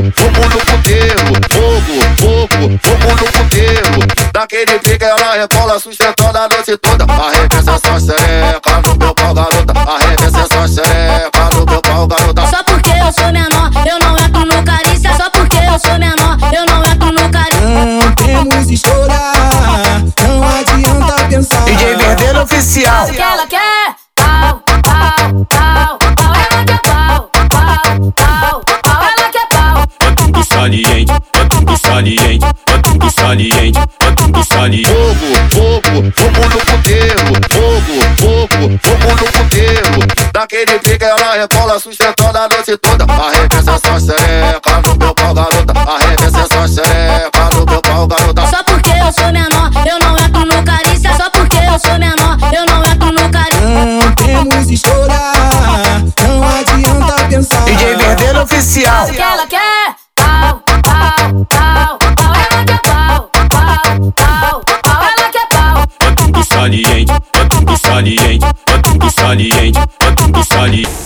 fogo no puteiro. Fogo no puteiro. Daquele pique ela rebola, sustentando a noite toda. Arremessa essa xereca no meu pau, garota. Arremessa essa xereca no meu pau, garota. Só porque eu sou menor, eu não entro no carícia. Só porque eu sou menor, eu não entro no carícia. Não temos escolha, não adianta pensar. DJ Verdelho Oficial. O que ela quer? Pau, pau, pau, pau. Ela quer pau, pau, pau, pau. Ela quer pau. É tudo saliente, é tudo saliente, é tudo saliente, é tudo saliente. Fogo no puteiro. Fogo no puteiro. Daquele pique ela rebola, sustentando a noite toda. Arremessa essa xereca no meu pau, garota. Arremessa essa xereca no meu pau, garota. Só porque eu sou menor, eu não entro no carícia. Só porque eu sou menor, eu não entro no carícia. Não temos escolha, não adianta pensar. DJ Verdelho Oficial. O que ela quer? Pau, pau, pau, pau. Ela quer pau, pau, pau, pau. Ela quer pau. É tudo saliente, é tudo saliente, é tudo saliente, é tudo saliente.